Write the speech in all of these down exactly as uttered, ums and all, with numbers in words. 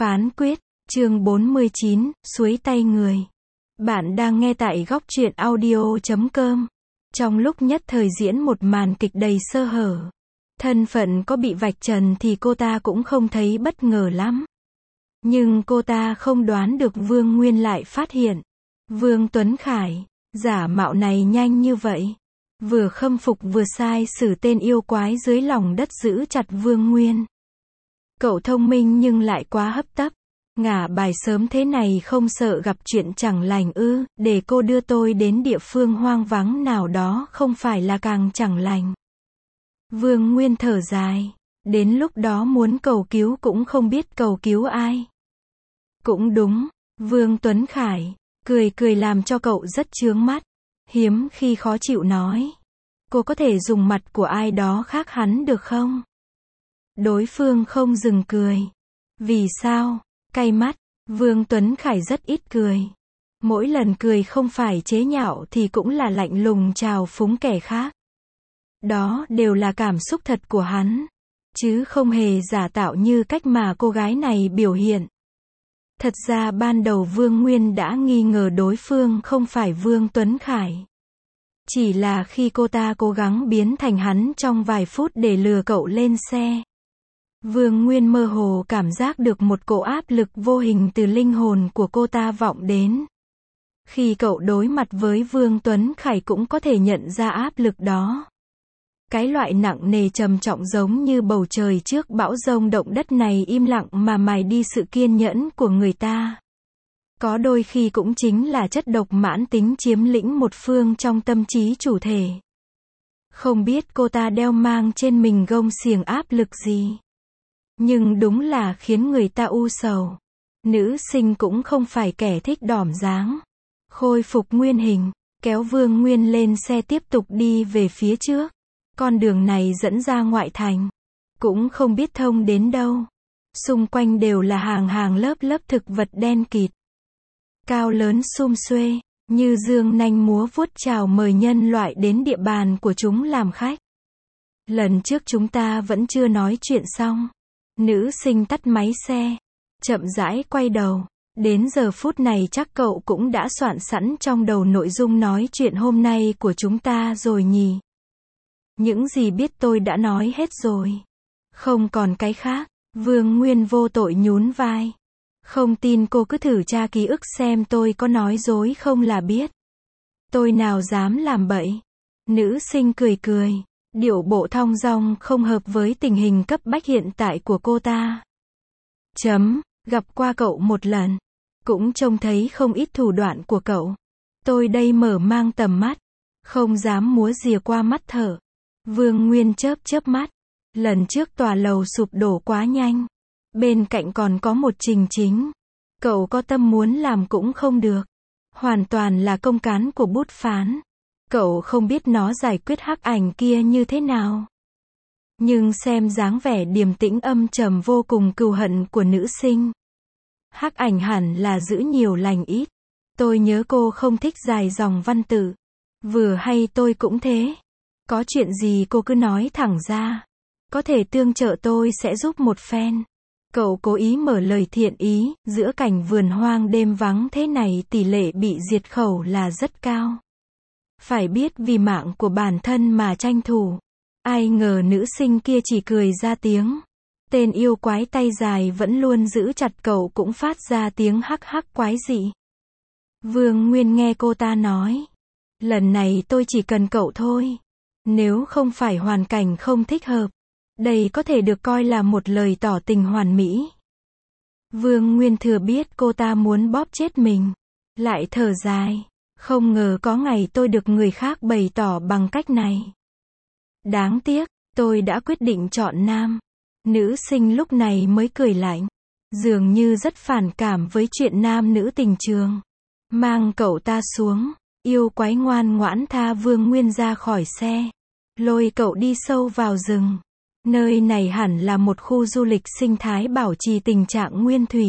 Phán quyết, chương bốn mươi chín, suối tay người. Bạn đang nghe tại góc truyện audio chấm com. Trong lúc nhất thời diễn một màn kịch đầy sơ hở. Thân phận có bị vạch trần thì cô ta cũng không thấy bất ngờ lắm. Nhưng cô ta không đoán được Vương Nguyên lại phát hiện. Vương Tuấn Khải, giả mạo này nhanh như vậy. Vừa khâm phục vừa sai xử tên yêu quái dưới lòng đất giữ chặt Vương Nguyên. Cậu thông minh nhưng lại quá hấp tấp. Ngả bài sớm thế này không sợ gặp chuyện chẳng lành ư, để cô đưa tôi đến địa phương hoang vắng nào đó không phải là càng chẳng lành. Vương Nguyên thở dài. Đến lúc đó muốn cầu cứu cũng không biết cầu cứu ai. Cũng đúng, Vương Tuấn Khải, cười cười làm cho cậu rất chướng mắt. Hiếm khi khó chịu nói. Cô có thể dùng mặt của ai đó khác hắn được không? Đối phương không dừng cười. Vì sao? Cay mắt, Vương Tuấn Khải rất ít cười. Mỗi lần cười không phải chế nhạo thì cũng là lạnh lùng chào phúng kẻ khác. Đó đều là cảm xúc thật của hắn, chứ không hề giả tạo như cách mà cô gái này biểu hiện. Thật ra ban đầu Vương Nguyên đã nghi ngờ đối phương không phải Vương Tuấn Khải. Chỉ là khi cô ta cố gắng biến thành hắn trong vài phút để lừa cậu lên xe. Vương Nguyên mơ hồ cảm giác được một cỗ áp lực vô hình từ linh hồn của cô ta vọng đến. Khi cậu đối mặt với Vương Tuấn Khải cũng có thể nhận ra áp lực đó. Cái loại nặng nề trầm trọng giống như bầu trời trước bão giông động đất này im lặng mà mài đi sự kiên nhẫn của người ta. Có đôi khi cũng chính là chất độc mãn tính chiếm lĩnh một phương trong tâm trí chủ thể. Không biết cô ta đeo mang trên mình gông xiềng áp lực gì. Nhưng đúng là khiến người ta u sầu. Nữ sinh cũng không phải kẻ thích đỏm dáng. Khôi phục nguyên hình, kéo Vương Nguyên lên xe tiếp tục đi về phía trước. Con đường này dẫn ra ngoại thành. Cũng không biết thông đến đâu. Xung quanh đều là hàng hàng lớp lớp thực vật đen kịt. Cao lớn sum xuê, như dương nanh múa vuốt chào mời nhân loại đến địa bàn của chúng làm khách. Lần trước chúng ta vẫn chưa nói chuyện xong. Nữ sinh tắt máy xe, chậm rãi quay đầu. Đến giờ phút này chắc cậu cũng đã soạn sẵn trong đầu nội dung nói chuyện hôm nay của chúng ta rồi nhỉ? Những gì biết tôi đã nói hết rồi. Không còn cái khác. Vương Nguyên vô tội nhún vai. Không tin cô cứ thử tra ký ức xem tôi có nói dối không là biết. Tôi nào dám làm bậy. Nữ sinh cười cười. Điệu bộ thong dong không hợp với tình hình cấp bách hiện tại của cô ta. Chấm, gặp qua cậu một lần. Cũng trông thấy không ít thủ đoạn của cậu. Tôi đây mở mang tầm mắt. Không dám múa rìa qua mắt thở. Vương Nguyên chớp chớp mắt. Lần trước tòa lầu sụp đổ quá nhanh. Bên cạnh còn có một Trình Chính. Cậu có tâm muốn làm cũng không được. Hoàn toàn là công cán của bút phán. Cậu không biết nó giải quyết hắc ảnh kia như thế nào. Nhưng xem dáng vẻ điềm tĩnh âm trầm vô cùng cừu hận của nữ sinh. Hắc ảnh hẳn là giữ nhiều lành ít. Tôi nhớ cô không thích dài dòng văn tự. Vừa hay tôi cũng thế. Có chuyện gì cô cứ nói thẳng ra. Có thể tương trợ tôi sẽ giúp một phen. Cậu cố ý mở lời thiện ý, giữa cảnh vườn hoang đêm vắng thế này tỷ lệ bị diệt khẩu là rất cao. Phải biết vì mạng của bản thân mà tranh thủ. Ai ngờ nữ sinh kia chỉ cười ra tiếng. Tên yêu quái tay dài vẫn luôn giữ chặt cậu cũng phát ra tiếng hắc hắc quái dị. Vương Nguyên nghe cô ta nói. Lần này tôi chỉ cần cậu thôi. Nếu không phải hoàn cảnh không thích hợp. Đây có thể được coi là một lời tỏ tình hoàn mỹ. Vương Nguyên thừa biết cô ta muốn bóp chết mình. Lại thở dài. Không ngờ có ngày tôi được người khác bày tỏ bằng cách này. Đáng tiếc, tôi đã quyết định chọn nam. Nữ sinh lúc này mới cười lạnh. Dường như rất phản cảm với chuyện nam nữ tình trường. Mang cậu ta xuống. Yêu quái ngoan ngoãn tha Vương Nguyên ra khỏi xe. Lôi cậu đi sâu vào rừng. Nơi này hẳn là một khu du lịch sinh thái bảo trì tình trạng nguyên thủy.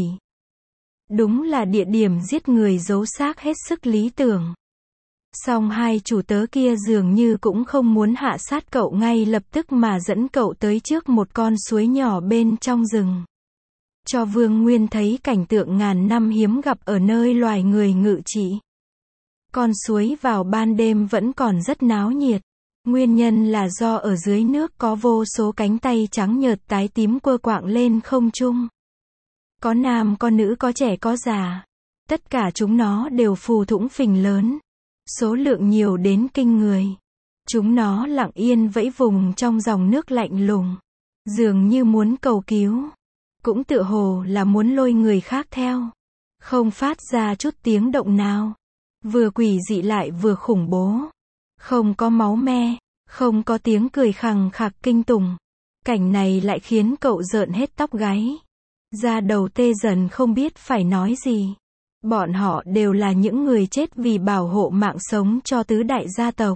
Đúng là địa điểm giết người giấu xác hết sức lý tưởng. Song hai chủ tớ kia dường như cũng không muốn hạ sát cậu ngay lập tức mà dẫn cậu tới trước một con suối nhỏ bên trong rừng. cho Vương Nguyên thấy cảnh tượng ngàn năm hiếm gặp ở nơi loài người ngự trị. Con suối vào ban đêm vẫn còn rất náo nhiệt. Nguyên nhân là do ở dưới nước có vô số cánh tay trắng nhợt tái tím quơ quạng lên không trung. Có nam có nữ có trẻ có già. Tất cả chúng nó đều phù thủng phình lớn. Số lượng nhiều đến kinh người. Chúng nó lặng yên vẫy vùng trong dòng nước lạnh lùng. Dường như muốn cầu cứu. Cũng tựa hồ là muốn lôi người khác theo. Không phát ra chút tiếng động nào. Vừa quỷ dị lại vừa khủng bố. Không có máu me. Không có tiếng cười khằng khạc kinh tủng. Cảnh này lại khiến cậu rợn hết tóc gáy. Da đầu tê dần không biết phải nói gì. Bọn họ đều là những người chết vì bảo hộ mạng sống cho tứ đại gia tộc.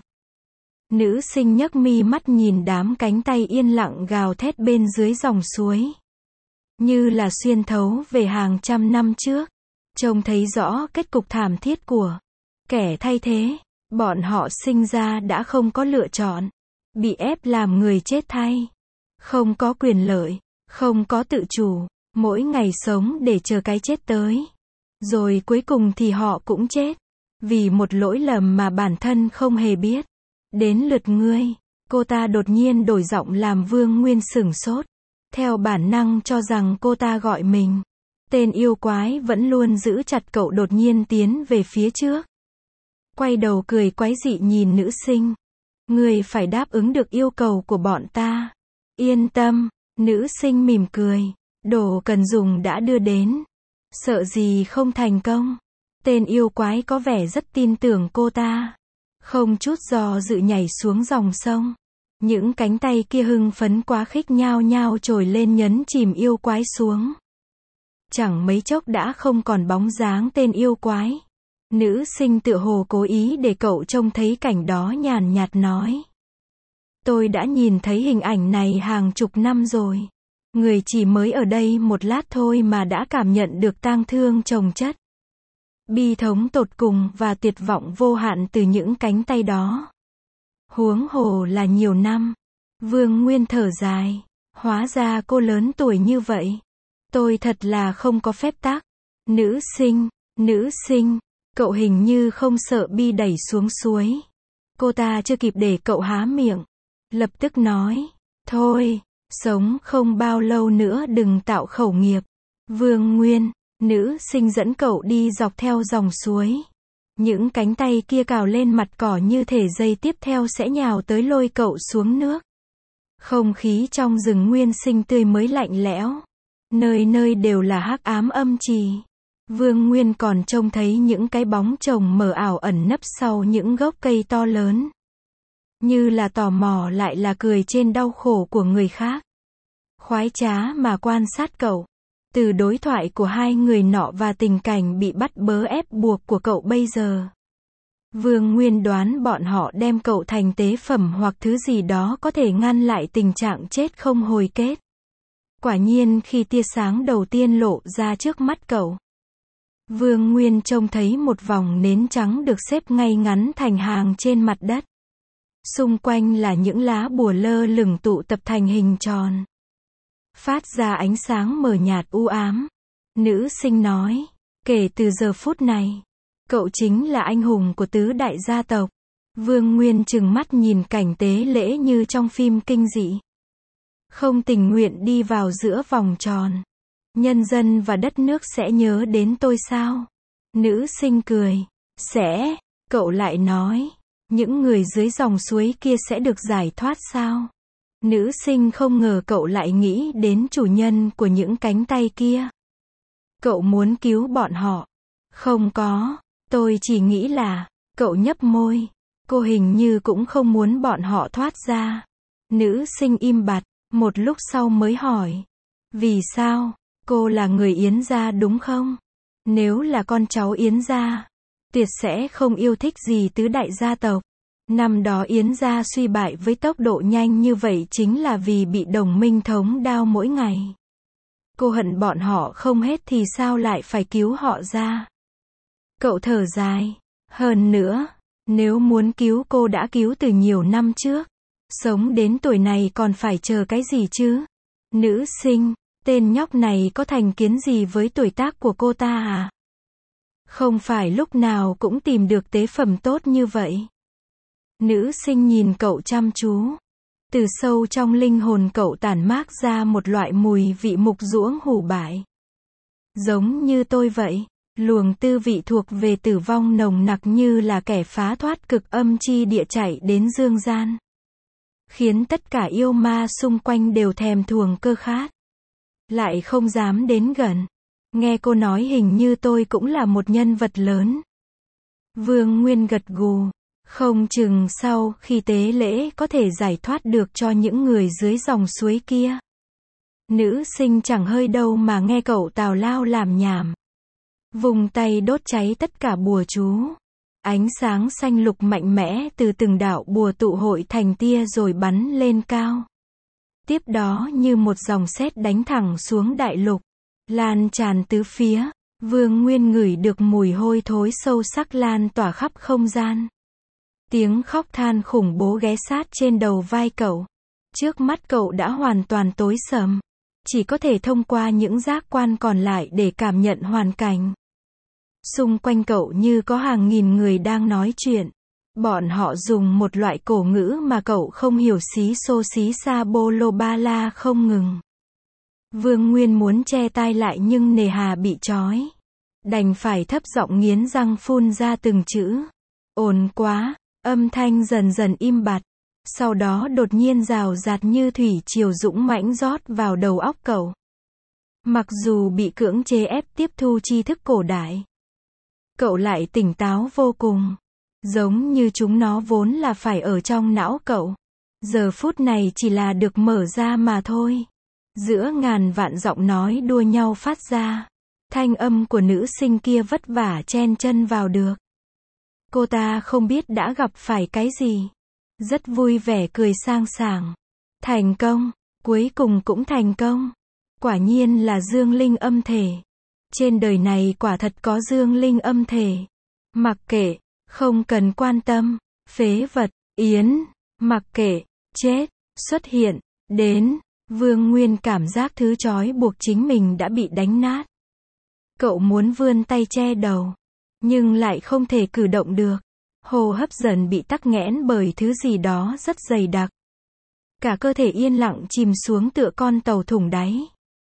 Nữ sinh nhấc mi mắt nhìn đám cánh tay yên lặng gào thét bên dưới dòng suối. Như là xuyên thấu về hàng trăm năm trước. Trông thấy rõ kết cục thảm thiết của kẻ thay thế. Bọn họ sinh ra đã không có lựa chọn. Bị ép làm người chết thay. Không có quyền lợi. Không có tự chủ. Mỗi ngày sống để chờ cái chết tới. Rồi cuối cùng thì họ cũng chết. Vì một lỗi lầm mà bản thân không hề biết. Đến lượt ngươi. Cô ta đột nhiên đổi giọng làm Vương Nguyên sửng sốt. Theo bản năng cho rằng cô ta gọi mình. Tên yêu quái vẫn luôn giữ chặt cậu đột nhiên tiến về phía trước. Quay đầu cười quái dị nhìn nữ sinh. Ngươi phải đáp ứng được yêu cầu của bọn ta. Yên tâm. Nữ sinh mỉm cười. Đồ cần dùng đã đưa đến. Sợ gì không thành công. Tên yêu quái có vẻ rất tin tưởng cô ta. Không chút do dự nhảy xuống dòng sông. Những cánh tay kia hưng phấn quá khích nhao nhao trồi lên nhấn chìm yêu quái xuống. Chẳng mấy chốc đã không còn bóng dáng tên yêu quái. Nữ sinh tựa hồ cố ý để cậu trông thấy cảnh đó nhàn nhạt nói. Tôi đã nhìn thấy hình ảnh này hàng chục năm rồi. Người chỉ mới ở đây một lát thôi mà đã cảm nhận được tang thương chồng chất. Bi thống tột cùng và tuyệt vọng vô hạn từ những cánh tay đó. Huống hồ là nhiều năm. Vương Nguyên thở dài. Hóa ra cô lớn tuổi như vậy. Tôi thật là không có phép tắc. Nữ sinh, nữ sinh, cậu hình như không sợ bi đẩy xuống suối. Cô ta chưa kịp để cậu há miệng. Lập tức nói. Thôi, sống không bao lâu nữa đừng tạo khẩu nghiệp. Vương Nguyên, nữ sinh dẫn cậu đi dọc theo dòng suối. Những cánh tay kia cào lên mặt cỏ như thể giây tiếp theo sẽ nhào tới lôi cậu xuống nước. Không khí trong rừng nguyên sinh tươi mới lạnh lẽo. Nơi nơi đều là hắc ám âm trì. Vương Nguyên còn trông thấy những cái bóng chồng mờ ảo ẩn nấp sau những gốc cây to lớn. Như là tò mò lại là cười trên đau khổ của người khác. Khoái trá mà quan sát cậu. Từ đối thoại của hai người nọ và tình cảnh bị bắt bớ ép buộc của cậu bây giờ. Vương Nguyên đoán bọn họ đem cậu thành tế phẩm hoặc thứ gì đó có thể ngăn lại tình trạng chết không hồi kết. Quả nhiên khi tia sáng đầu tiên lộ ra trước mắt cậu. Vương Nguyên trông thấy một vòng nến trắng được xếp ngay ngắn thành hàng trên mặt đất. Xung quanh là những lá bùa lơ lửng tụ tập thành hình tròn. Phát ra ánh sáng mờ nhạt u ám. Nữ sinh nói, kể từ giờ phút này, cậu chính là anh hùng của tứ đại gia tộc. Vương Nguyên trừng mắt nhìn cảnh tế lễ như trong phim kinh dị. Không tình nguyện đi vào giữa vòng tròn. Nhân dân và đất nước sẽ nhớ đến tôi sao? Nữ sinh cười. Sẽ, cậu lại nói. Những người dưới dòng suối kia sẽ được giải thoát sao? Nữ sinh không ngờ cậu lại nghĩ đến chủ nhân của những cánh tay kia. Cậu muốn cứu bọn họ. Không có, tôi chỉ nghĩ là, cậu nhấp môi. Cô hình như cũng không muốn bọn họ thoát ra. Nữ sinh im bặt, một lúc sau mới hỏi. Vì sao? Cô là người Yến gia đúng không? Nếu là con cháu Yến gia, tuyệt sẽ không yêu thích gì tứ đại gia tộc. Năm đó Yến gia suy bại với tốc độ nhanh như vậy chính là vì bị đồng minh thống đao mỗi ngày. Cô hận bọn họ không hết thì sao lại phải cứu họ ra? Cậu thở dài. Hơn nữa, nếu muốn cứu cô đã cứu từ nhiều năm trước. Sống đến tuổi này còn phải chờ cái gì chứ? Nữ sinh, Tên nhóc này có thành kiến gì với tuổi tác của cô ta à? Không phải lúc nào cũng tìm được tế phẩm tốt như vậy. Nữ sinh nhìn cậu chăm chú. Từ sâu trong linh hồn cậu tản mát ra một loại mùi vị mục ruỗng hủ bại. Giống như tôi vậy, luồng tư vị thuộc về tử vong nồng nặc như là kẻ phá thoát cực âm chi địa chạy đến dương gian. Khiến tất cả yêu ma xung quanh đều thèm thuồng cơ khát. Lại không dám đến gần. Nghe cô nói hình như tôi cũng là một nhân vật lớn. Vương Nguyên gật gù. Không chừng sau khi tế lễ có thể giải thoát được cho những người dưới dòng suối kia. Nữ sinh chẳng hơi đâu mà nghe cậu tào lao làm nhảm. Vùng tay đốt cháy tất cả bùa chú. Ánh sáng xanh lục mạnh mẽ từ từng đạo bùa tụ hội thành tia rồi bắn lên cao. Tiếp đó như một dòng sét đánh thẳng xuống đại lục. Lan tràn tứ phía. Vương Nguyên ngửi được mùi hôi thối sâu sắc lan tỏa khắp không gian. Tiếng khóc than khủng bố ghé sát trên đầu vai cậu. Trước mắt cậu đã hoàn toàn tối sầm. Chỉ có thể thông qua những giác quan còn lại để cảm nhận hoàn cảnh. Xung quanh cậu như có hàng nghìn người đang nói chuyện. Bọn họ dùng một loại cổ ngữ mà cậu không hiểu, xí xô xí xa bô lô ba la không ngừng. Vương Nguyên muốn che tai lại nhưng nề hà bị trói. Đành phải thấp giọng nghiến răng phun ra từng chữ. Ồn quá, âm thanh dần dần im bặt. Sau đó đột nhiên rào rạt như thủy triều dũng mãnh rót vào đầu óc cậu. Mặc dù bị cưỡng chế ép tiếp thu tri thức cổ đại, cậu lại tỉnh táo vô cùng. Giống như chúng nó vốn là phải ở trong não cậu. Giờ phút này chỉ là được mở ra mà thôi. Giữa ngàn vạn giọng nói đua nhau phát ra. Thanh âm của nữ sinh kia vất vả chen chân vào được. Cô ta không biết đã gặp phải cái gì. Rất vui vẻ cười sang sảng. Thành công, cuối cùng cũng thành công. Quả nhiên là dương linh âm thể. Trên đời này quả thật có dương linh âm thể. Mặc kệ, không cần quan tâm, phế vật, yến, mặc kệ, chết, xuất hiện, đến, Vương Nguyên cảm giác thứ trói buộc chính mình đã bị đánh nát. Cậu muốn vươn tay che đầu, nhưng lại không thể cử động được. Hô hấp dần bị tắc nghẽn bởi thứ gì đó rất dày đặc. Cả cơ thể yên lặng chìm xuống tựa con tàu thủng đáy.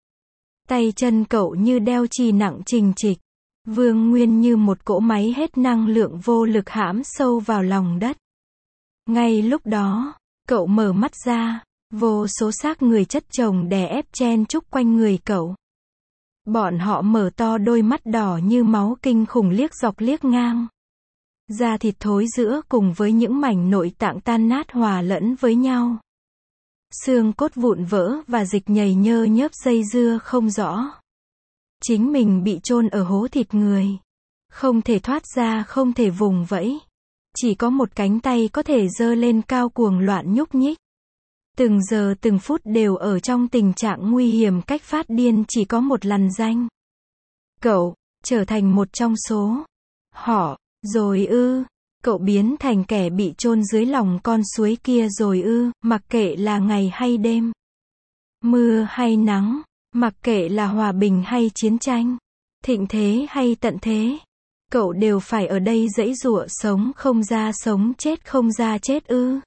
Tay chân cậu như đeo chì nặng trình trịch. Vương Nguyên như một cỗ máy hết năng lượng vô lực hãm sâu vào lòng đất. Ngay lúc đó, cậu mở mắt ra, vô số xác người chất chồng đè ép chen chúc quanh người cậu. Bọn họ mở to đôi mắt đỏ như máu kinh khủng liếc dọc liếc ngang. Da thịt thối rữa cùng với những mảnh nội tạng tan nát hòa lẫn với nhau. Xương cốt vụn vỡ và dịch nhầy nhơ nhớp dây dưa không rõ. Chính mình bị chôn ở hố thịt người. Không thể thoát ra, không thể vùng vẫy. Chỉ có một cánh tay có thể giơ lên cao cuồng loạn nhúc nhích. Từng giờ từng phút đều ở trong tình trạng nguy hiểm cách phát điên, chỉ có một lằn danh. Cậu, trở thành một trong số họ, rồi ư. Cậu biến thành kẻ bị chôn dưới lòng con suối kia rồi ư, mặc kệ là ngày hay đêm. Mưa hay nắng, mặc kệ là hòa bình hay chiến tranh. Thịnh thế hay tận thế. Cậu đều phải ở đây giãy giụa sống không ra sống chết không ra chết ư.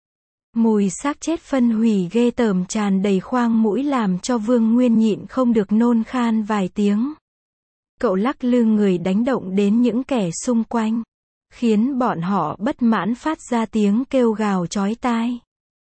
Mùi xác chết phân hủy ghê tởm tràn đầy khoang mũi làm cho Vương Nguyên nhịn không được nôn khan vài tiếng. Cậu lắc lư người đánh động đến những kẻ xung quanh, khiến bọn họ bất mãn phát ra tiếng kêu gào chói tai.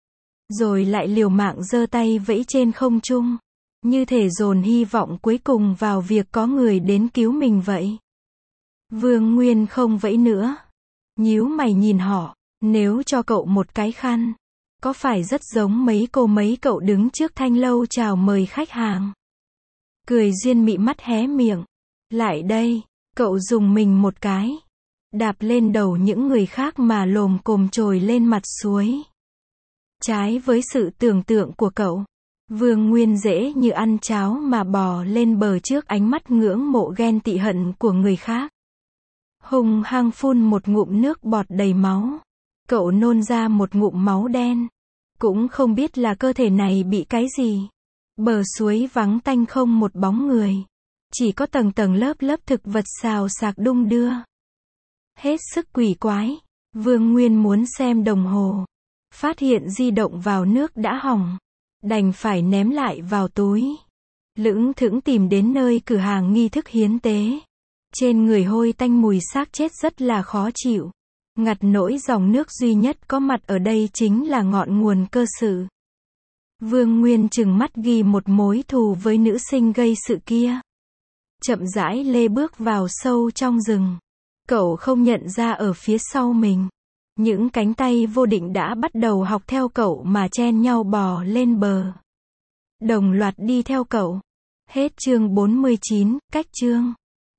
Rồi lại liều mạng giơ tay vẫy trên không trung, như thể dồn hy vọng cuối cùng vào việc có người đến cứu mình vậy. Vương Nguyên không vẫy nữa. Nhíu mày nhìn họ, nếu cho cậu một cái khăn, có phải rất giống mấy cô mấy cậu đứng trước thanh lâu chào mời khách hàng. Cười duyên mị mắt hé miệng. Lại đây, cậu dùng mình một cái. Đạp lên đầu những người khác mà lồm cồm trồi lên mặt suối. Trái với sự tưởng tượng của cậu, Vương Nguyên dễ như ăn cháo mà bò lên bờ trước ánh mắt ngưỡng mộ ghen tị hận của người khác. Hùng hăng phun một ngụm nước bọt đầy máu. Cậu nôn ra một ngụm máu đen. Cũng không biết là cơ thể này bị cái gì. Bờ suối vắng tanh không một bóng người. Chỉ có tầng tầng lớp lớp thực vật xào xạc đung đưa. Hết sức quỷ quái. Vương Nguyên muốn xem đồng hồ. Phát hiện di động vào nước đã hỏng. Đành phải ném lại vào túi. Lững thững tìm đến nơi cửa hàng nghi thức hiến tế. Trên người hôi tanh mùi xác chết rất là khó chịu. Ngặt nỗi dòng nước duy nhất có mặt ở đây chính là ngọn nguồn cơ sự. Vương Nguyên trừng mắt ghi một mối thù với nữ sinh gây sự kia. Chậm rãi lê bước vào sâu trong rừng. Cậu không nhận ra ở phía sau mình. Những cánh tay vô định đã bắt đầu học theo cậu mà chen nhau bò lên bờ. Đồng loạt đi theo cậu. Hết chương bốn mươi chín, cách chương.